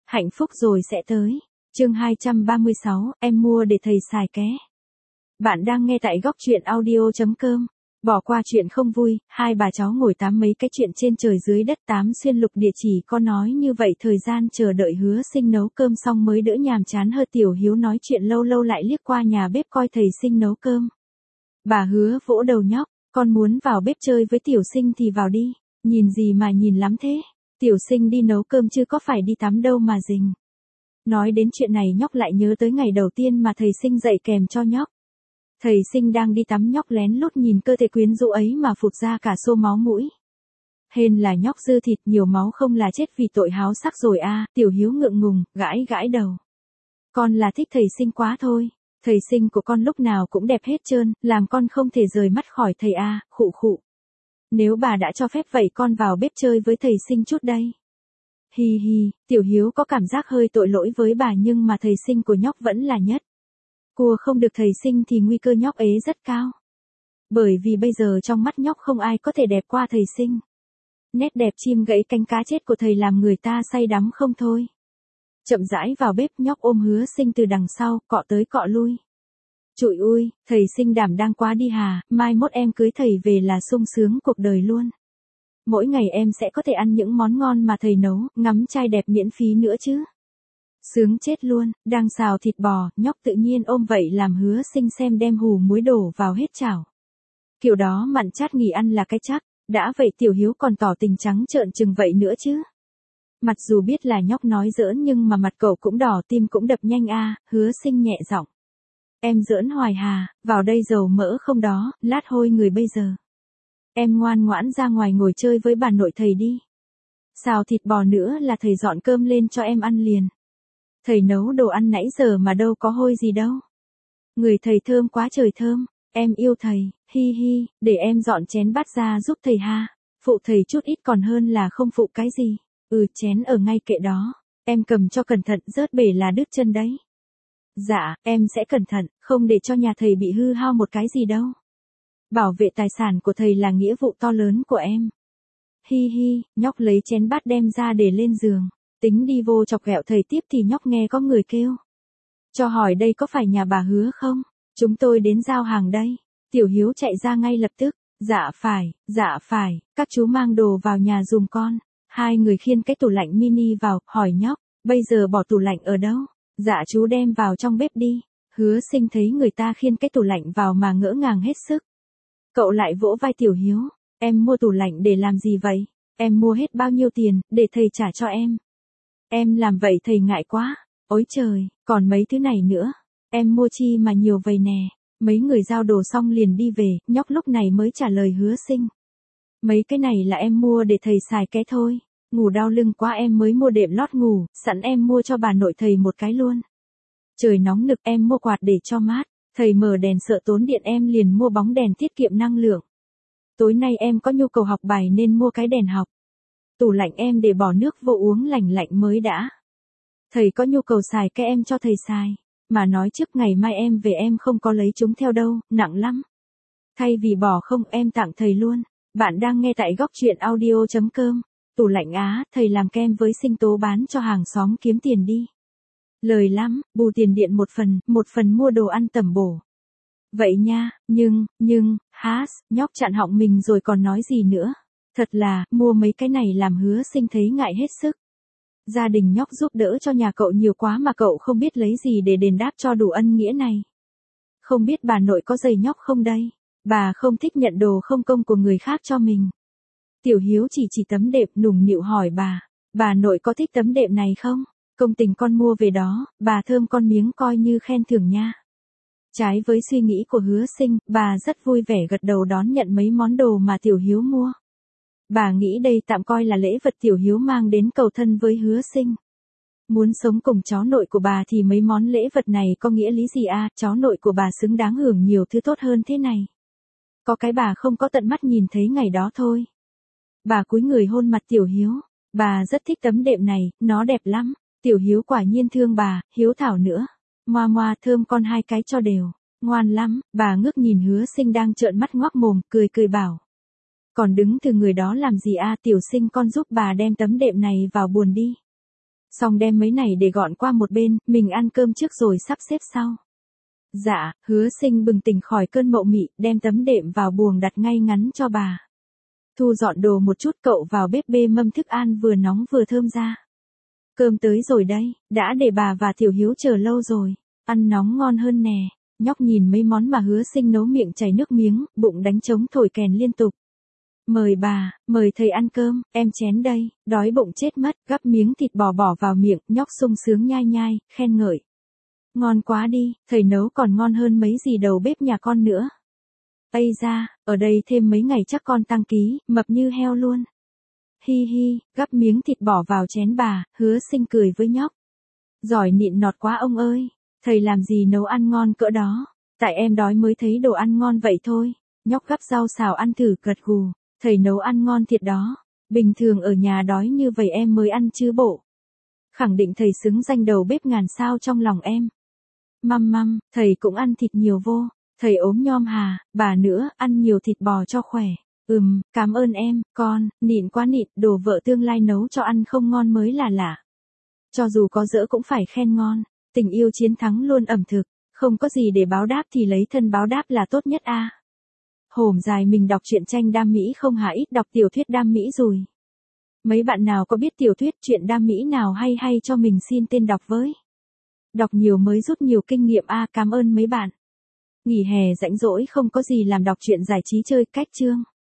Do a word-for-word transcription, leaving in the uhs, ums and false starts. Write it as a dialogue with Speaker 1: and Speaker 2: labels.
Speaker 1: Hạnh phúc rồi sẽ tới. Chương hai trăm ba mươi sáu, em mua để thầy xài ké. Bạn đang nghe tại góc truyện audio chấm com. Bỏ qua chuyện không vui, hai bà cháu ngồi tám mấy cái chuyện trên trời dưới đất tám xuyên lục địa chỉ có nói như vậy thời gian chờ đợi Hứa Sinh nấu cơm xong mới đỡ nhàm chán hơn. Tiểu Hiếu nói chuyện lâu lâu lại liếc qua nhà bếp coi thầy Sinh nấu cơm. Bà Hứa vỗ đầu nhóc, con muốn vào bếp chơi với Tiểu Sinh thì vào đi, nhìn gì mà nhìn lắm thế, Tiểu Sinh đi nấu cơm chứ có phải đi tắm đâu mà rình. Nói đến chuyện này nhóc lại nhớ tới ngày đầu tiên mà thầy Sinh dạy kèm cho nhóc. Thầy Sinh đang đi tắm nhóc lén lút nhìn cơ thể quyến rũ ấy mà phụt ra cả xô máu mũi. Hên là nhóc dư thịt nhiều máu không là chết vì tội háo sắc rồi a. Tiểu Hiếu ngượng ngùng, gãi gãi đầu. Con là thích thầy Sinh quá thôi, thầy Sinh của con lúc nào cũng đẹp hết trơn, làm con không thể rời mắt khỏi thầy a. Khụ khụ. Nếu bà đã cho phép vậy con vào bếp chơi với thầy Sinh chút đây. Hi hi, Tiểu Hiếu có cảm giác hơi tội lỗi với bà nhưng mà thầy Sinh của nhóc vẫn là nhất. Cua không được thầy Sinh thì nguy cơ nhóc ế rất cao. Bởi vì bây giờ trong mắt nhóc không ai có thể đẹp qua thầy Sinh. Nét đẹp chim gãy cánh cá chết của thầy làm người ta say đắm không thôi. Chậm rãi vào bếp nhóc ôm Hứa Sinh từ đằng sau, cọ tới cọ lui. Trụi ui, thầy Sinh đảm đang quá đi hà, mai mốt em cưới thầy về là sung sướng cuộc đời luôn. Mỗi ngày em sẽ có thể ăn những món ngon mà thầy nấu, ngắm trai đẹp miễn phí nữa chứ. Sướng chết luôn, đang xào thịt bò, nhóc tự nhiên ôm vậy làm Hứa Sinh xem đem hù muối đổ vào hết chảo. Kiểu đó mặn chát nghỉ ăn là cái chắc, đã vậy Tiểu Hiếu còn tỏ tình trắng trợn chừng vậy nữa chứ. Mặc dù biết là nhóc nói giỡn nhưng mà mặt cậu cũng đỏ tim cũng đập nhanh a. Hứa Sinh nhẹ giọng. Em giỡn hoài hà, vào đây dầu mỡ không đó, lát hôi người bây giờ. Em ngoan ngoãn ra ngoài ngồi chơi với bà nội thầy đi. Xào thịt bò nữa là thầy dọn cơm lên cho em ăn liền. Thầy nấu đồ ăn nãy giờ mà đâu có hôi gì đâu. Người thầy thơm quá trời thơm, em yêu thầy, hi hi, để em dọn chén bát ra giúp thầy ha. Phụ thầy chút ít còn hơn là không phụ cái gì. Ừ chén ở ngay kệ đó, em cầm cho cẩn thận rớt bể là đứt chân đấy. Dạ, em sẽ cẩn thận, không để cho nhà thầy bị hư hao một cái gì đâu. Bảo vệ tài sản của thầy là nghĩa vụ to lớn của em. Hi hi, nhóc lấy chén bát đem ra để lên giường. Tính đi vô chọc ghẹo thầy tiếp thì nhóc nghe có người kêu. Cho hỏi đây có phải nhà bà Hứa không? Chúng tôi đến giao hàng đây. Tiểu Hiếu chạy ra ngay lập tức. Dạ phải, dạ phải, các chú mang đồ vào nhà dùm con. Hai người khiêng cái tủ lạnh mini vào, hỏi nhóc, bây giờ bỏ tủ lạnh ở đâu? Dạ chú đem vào trong bếp đi. Hứa Sinh thấy người ta khiêng cái tủ lạnh vào mà ngỡ ngàng hết sức. Cậu lại vỗ vai Tiểu Hiếu, em mua tủ lạnh để làm gì vậy? Em mua hết bao nhiêu tiền, để thầy trả cho em. Em làm vậy thầy ngại quá. Ôi trời, còn mấy thứ này nữa. Em mua chi mà nhiều vậy nè. Mấy người giao đồ xong liền đi về, nhóc lúc này mới trả lời Hứa Sinh. Mấy cái này là em mua để thầy xài ké thôi. Ngủ đau lưng quá em mới mua đệm lót ngủ, sẵn em mua cho bà nội thầy một cái luôn. Trời nóng nực em mua quạt để cho mát. Thầy mở đèn sợ tốn điện em liền mua bóng đèn tiết kiệm năng lượng. Tối nay em có nhu cầu học bài nên mua cái đèn học. Tủ lạnh em để bỏ nước vô uống lành lạnh mới đã. Thầy có nhu cầu xài cái em cho thầy xài. Mà nói trước ngày mai em về em không có lấy chúng theo đâu, nặng lắm. Thay vì bỏ không em tặng thầy luôn. Bạn đang nghe tại góc truyện audio chấm com. Tủ lạnh á, thầy làm kem với sinh tố bán cho hàng xóm kiếm tiền đi. Lời lắm, bù tiền điện một phần, một phần mua đồ ăn tẩm bổ. Vậy nha, nhưng, nhưng, hás, nhóc chặn họng mình rồi còn nói gì nữa. Thật là, mua mấy cái này làm Hứa Sinh thấy ngại hết sức. Gia đình nhóc giúp đỡ cho nhà cậu nhiều quá mà cậu không biết lấy gì để đền đáp cho đủ ân nghĩa này. Không biết bà nội có giày nhóc không đây? Bà không thích nhận đồ không công của người khác cho mình. Tiểu Hiếu chỉ chỉ tấm đệm nũng nịu hỏi bà, bà nội có thích tấm đệm này không? Công tình con mua về đó, bà thơm con miếng coi như khen thưởng nha. Trái với suy nghĩ của Hứa Sinh, bà rất vui vẻ gật đầu đón nhận mấy món đồ mà Tiểu Hiếu mua. Bà nghĩ đây tạm coi là lễ vật Tiểu Hiếu mang đến cầu thân với Hứa Sinh. Muốn sống cùng cháu nội của bà thì mấy món lễ vật này có nghĩa lý gì à, cháu nội của bà xứng đáng hưởng nhiều thứ tốt hơn thế này. Có cái bà không có tận mắt nhìn thấy ngày đó thôi. Bà cúi người hôn mặt Tiểu Hiếu, bà rất thích tấm đệm này, nó đẹp lắm. Tiểu Hiếu quả nhiên thương bà, hiếu thảo nữa. Moa moa thơm con hai cái cho đều. Ngoan lắm, bà ngước nhìn Hứa Sinh đang trợn mắt ngoác mồm, cười cười bảo. Còn đứng từ người đó làm gì a? Tiểu Sinh con giúp bà đem tấm đệm này vào buồn đi. Xong đem mấy này để gọn qua một bên, mình ăn cơm trước rồi sắp xếp sau. Dạ, Hứa Sinh bừng tỉnh khỏi cơn mộng mị, đem tấm đệm vào buồng đặt ngay ngắn cho bà. Thu dọn đồ một chút, cậu vào bếp bê mâm thức ăn vừa nóng vừa thơm ra. Cơm tới rồi đây, đã để bà và Tiểu Hiếu chờ lâu rồi, ăn nóng ngon hơn nè. Nhóc nhìn mấy món mà Hứa Sinh nấu miệng chảy nước miếng, bụng đánh trống thổi kèn liên tục. Mời bà, mời thầy ăn cơm, em chén đây, đói bụng chết mất, gắp miếng thịt bò bỏ vào miệng, nhóc sung sướng nhai nhai, khen ngợi. Ngon quá đi, thầy nấu còn ngon hơn mấy gì đầu bếp nhà con nữa. Ây ra, ở đây thêm mấy ngày chắc con tăng ký, mập như heo luôn. Hi hi, gắp miếng thịt bỏ vào chén bà, Hứa Sinh cười với nhóc. Giỏi nịn nọt quá ông ơi, thầy làm gì nấu ăn ngon cỡ đó, tại em đói mới thấy đồ ăn ngon vậy thôi. Nhóc gắp rau xào ăn thử gật gù, thầy nấu ăn ngon thiệt đó, bình thường ở nhà đói như vậy em mới ăn chứ bộ. Khẳng định thầy xứng danh đầu bếp ngàn sao trong lòng em. Măm măm, thầy cũng ăn thịt nhiều vô, thầy ốm nhom hà, bà nữa, ăn nhiều thịt bò cho khỏe. Ừm, cảm ơn em, con, nịn quá nịn, đồ vợ tương lai nấu cho ăn không ngon mới là lạ. Cho dù có dỡ cũng phải khen ngon, tình yêu chiến thắng luôn ẩm thực, không có gì để báo đáp thì lấy thân báo đáp là tốt nhất a. À. Hổm dài mình đọc truyện tranh đam mỹ không hả, ít đọc tiểu thuyết đam mỹ rồi. Mấy bạn nào có biết tiểu thuyết truyện đam mỹ nào hay hay cho mình xin tên đọc với. Đọc nhiều mới rút nhiều kinh nghiệm a, à, cảm ơn mấy bạn. Nghỉ hè rảnh rỗi không có gì làm đọc truyện giải trí chơi cách chương.